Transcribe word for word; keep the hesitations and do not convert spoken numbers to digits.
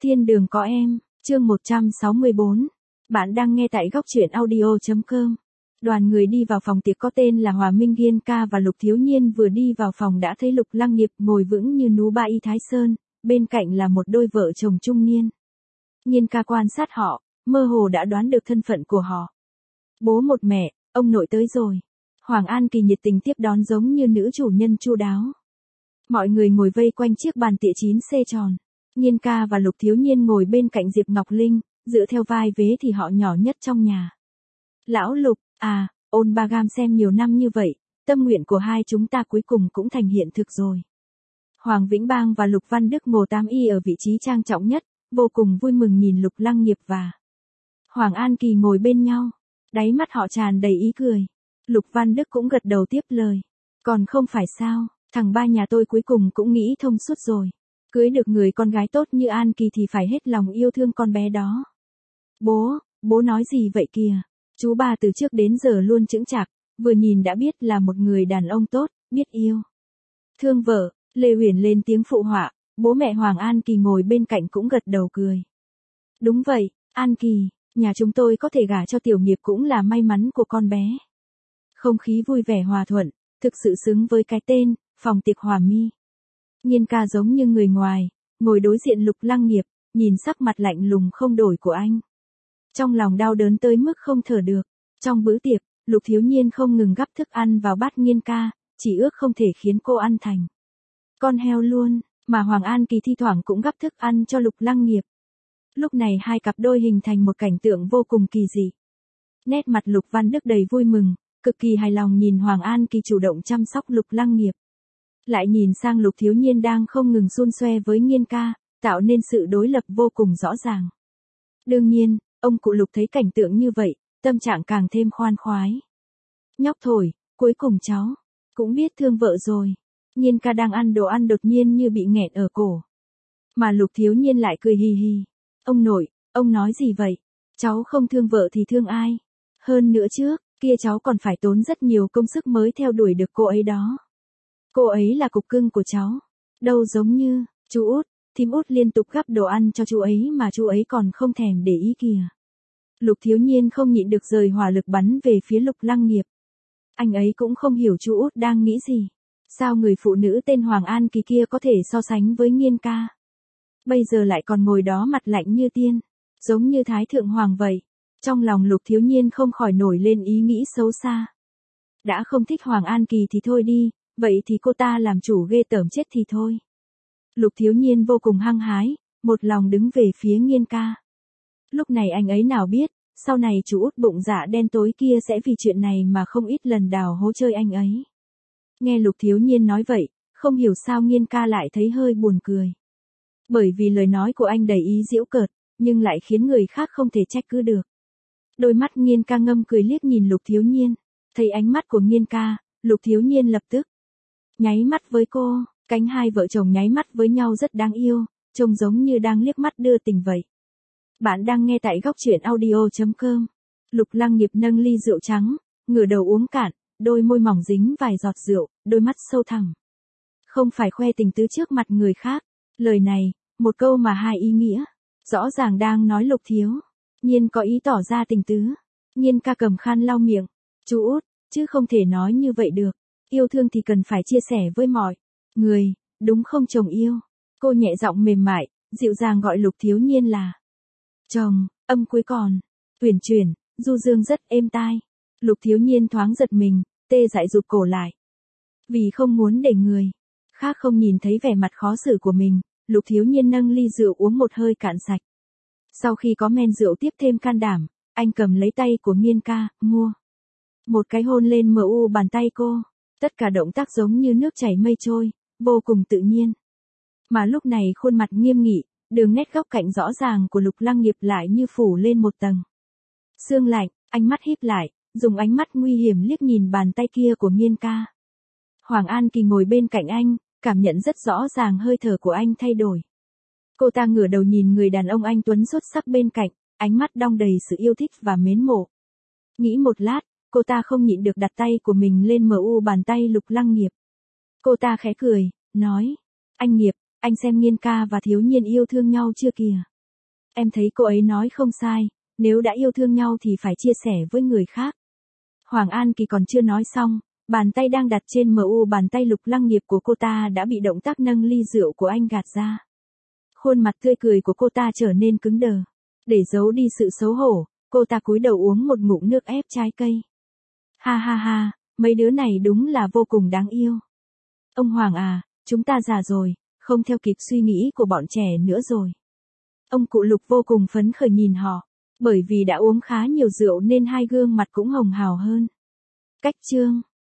Thiên đường có em, chương một trăm sáu mươi bốn. Bạn đang nghe tại góc truyện audio chấm com. Đoàn người đi vào phòng tiệc có tên là Hòa Minh Nghiên Ca và Lục Thiếu Nhiên vừa đi vào phòng đã thấy Lục Lăng Nghiệp ngồi vững như núi Ba Y Thái Sơn, bên cạnh là một đôi vợ chồng trung niên. Nghiên Ca quan sát họ, mơ hồ đã đoán được thân phận của họ. Bố một mẹ, ông nội tới rồi. Hoàng An Kỳ nhiệt tình tiếp đón giống như nữ chủ nhân chu đáo. Mọi người ngồi vây quanh chiếc bàn tịa chín xê tròn. Nghiên Ca và Lục Thiếu Nhiên ngồi bên cạnh Diệp Ngọc Linh, dựa theo vai vế thì họ nhỏ nhất trong nhà. Lão Lục, à, ôn ba gam xem nhiều năm như vậy, tâm nguyện của hai chúng ta cuối cùng cũng thành hiện thực rồi. Hoàng Vĩnh Bang và Lục Văn Đức ngồi tám y ở vị trí trang trọng nhất, vô cùng vui mừng nhìn Lục Lăng Nghiệp và Hoàng An Kỳ ngồi bên nhau. Đáy mắt họ tràn đầy ý cười. Lục Văn Đức cũng gật đầu tiếp lời. Còn không phải sao, thằng ba nhà tôi cuối cùng cũng nghĩ thông suốt rồi. Cưới được người con gái tốt như An Kỳ thì phải hết lòng yêu thương con bé đó. Bố, bố nói gì vậy kìa? Chú ba từ trước đến giờ luôn chững chạc, vừa nhìn đã biết là một người đàn ông tốt, biết yêu. Thương vợ, Lê Huyền lên tiếng phụ họa, bố mẹ Hoàng An Kỳ ngồi bên cạnh cũng gật đầu cười. Đúng vậy, An Kỳ, nhà chúng tôi có thể gả cho Tiểu Nghiệp cũng là may mắn của con bé. Không khí vui vẻ hòa thuận, thực sự xứng với cái tên, phòng tiệc Hòa Mi. Nghiên Ca giống như người ngoài, ngồi đối diện Lục Lăng Nghiệp, nhìn sắc mặt lạnh lùng không đổi của anh. Trong lòng đau đớn tới mức không thở được. Trong bữa tiệc, Lục Thiếu Nhiên không ngừng gắp thức ăn vào bát Nghiên Ca, chỉ ước không thể khiến cô ăn thành con heo luôn, mà Hoàng An Kỳ thi thoảng cũng gắp thức ăn cho Lục Lăng Nghiệp. Lúc này hai cặp đôi hình thành một cảnh tượng vô cùng kỳ dị. Nét mặt Lục Văn Đức đầy vui mừng, cực kỳ hài lòng nhìn Hoàng An Kỳ chủ động chăm sóc Lục Lăng Nghiệp. Lại nhìn sang Lục Thiếu Nhiên đang không ngừng xun xoe với Nghiên Ca, tạo nên sự đối lập vô cùng rõ ràng. Đương nhiên, ông cụ Lục thấy cảnh tượng như vậy, tâm trạng càng thêm khoan khoái. Nhóc thổi, cuối cùng cháu cũng biết thương vợ rồi. Nghiên Ca đang ăn đồ ăn đột nhiên như bị nghẹn ở cổ. Mà Lục Thiếu Nhiên lại cười hì hì. Ông nội, ông nói gì vậy? Cháu không thương vợ thì thương ai? Hơn nữa trước, kia cháu còn phải tốn rất nhiều công sức mới theo đuổi được cô ấy đó. Cô ấy là cục cưng của cháu. Đâu giống như, chú Út, thím Út liên tục gắp đồ ăn cho chú ấy mà chú ấy còn không thèm để ý kìa. Lục Thiếu Nhiên không nhịn được rời hỏa lực bắn về phía Lục Lăng Nghiệp. Anh ấy cũng không hiểu chú Út đang nghĩ gì. Sao người phụ nữ tên Hoàng An Kỳ kia có thể so sánh với Nghiên Ca? Bây giờ lại còn ngồi đó mặt lạnh như tiên, giống như Thái Thượng Hoàng vậy. Trong lòng Lục Thiếu Nhiên không khỏi nổi lên ý nghĩ xấu xa. Đã không thích Hoàng An Kỳ thì thôi đi, vậy thì cô ta làm chủ ghê tởm chết thì thôi. Lục Thiếu Nhiên vô cùng hăng hái, một lòng đứng về phía Nghiên Ca. Lúc này anh ấy nào biết, sau này chú Út bụng dạ đen tối kia sẽ vì chuyện này mà không ít lần đào hố chơi anh ấy. Nghe Lục Thiếu Nhiên nói vậy, không hiểu sao Nghiên Ca lại thấy hơi buồn cười. Bởi vì lời nói của anh đầy ý giễu cợt, nhưng lại khiến người khác không thể trách cứ được. Đôi mắt Nghiên Ca ngâm cười liếc nhìn Lục Thiếu Nhiên, thấy ánh mắt của Nghiên Ca, Lục Thiếu Nhiên lập tức nháy mắt với cô, cánh hai vợ chồng nháy mắt với nhau rất đáng yêu, trông giống như đang liếc mắt đưa tình vậy. Bạn đang nghe tại góc truyện audio chấm com. Lục Lăng Nghiệp nâng ly rượu trắng, ngửa đầu uống cạn, đôi môi mỏng dính vài giọt rượu, đôi mắt sâu thẳm. Không phải khoe tình tứ trước mặt người khác, lời này, một câu mà hai ý nghĩa, rõ ràng đang nói Lục Thiếu Nhiên có ý tỏ ra tình tứ. Nghiên Ca cầm khăn lau miệng, chú Út, chứ không thể nói như vậy được. Yêu thương thì cần phải chia sẻ với mọi người, đúng không chồng yêu? Cô nhẹ giọng mềm mại, dịu dàng gọi Lục Thiếu Nhiên là chồng, âm cuối còn uyển chuyển, du dương rất êm tai. Lục Thiếu Nhiên thoáng giật mình, tê dại rụt cổ lại. Vì không muốn để người khác không nhìn thấy vẻ mặt khó xử của mình, Lục Thiếu Nhiên nâng ly rượu uống một hơi cạn sạch. Sau khi có men rượu tiếp thêm can đảm, anh cầm lấy tay của Nghiên Ca, mua một cái hôn lên mờ u bàn tay cô. Tất cả động tác giống như nước chảy mây trôi, vô cùng tự nhiên. Mà lúc này khuôn mặt nghiêm nghị, đường nét góc cạnh rõ ràng của Lục Lăng Nghiệp lại như phủ lên một tầng sương lạnh, ánh mắt híp lại, dùng ánh mắt nguy hiểm liếc nhìn bàn tay kia của Nghiên Ca. Hoàng An Kỳ ngồi bên cạnh anh, cảm nhận rất rõ ràng hơi thở của anh thay đổi. Cô ta ngửa đầu nhìn người đàn ông anh tuấn xuất sắc bên cạnh, ánh mắt đong đầy sự yêu thích và mến mộ. Nghĩ một lát, cô ta không nhịn được đặt tay của mình lên mờ u bàn tay Lục Lăng Nghiệp. Cô ta khẽ cười, nói, anh Nghiệp, anh xem Nghiên Ca và Thiếu Nhiên yêu thương nhau chưa kìa. Em thấy cô ấy nói không sai, nếu đã yêu thương nhau thì phải chia sẻ với người khác. Hoàng An Kỳ còn chưa nói xong, bàn tay đang đặt trên em u bàn tay Lục Lăng Nghiệp của cô ta đã bị động tác nâng ly rượu của anh gạt ra. Khuôn mặt tươi cười của cô ta trở nên cứng đờ. Để giấu đi sự xấu hổ, cô ta cúi đầu uống một ngụm nước ép trái cây. Ha ha ha, mấy đứa này đúng là vô cùng đáng yêu. Ông Hoàng à, chúng ta già rồi, không theo kịp suy nghĩ của bọn trẻ nữa rồi. Ông cụ Lục vô cùng phấn khởi nhìn họ, bởi vì đã uống khá nhiều rượu nên hai gương mặt cũng hồng hào hơn. Cách chương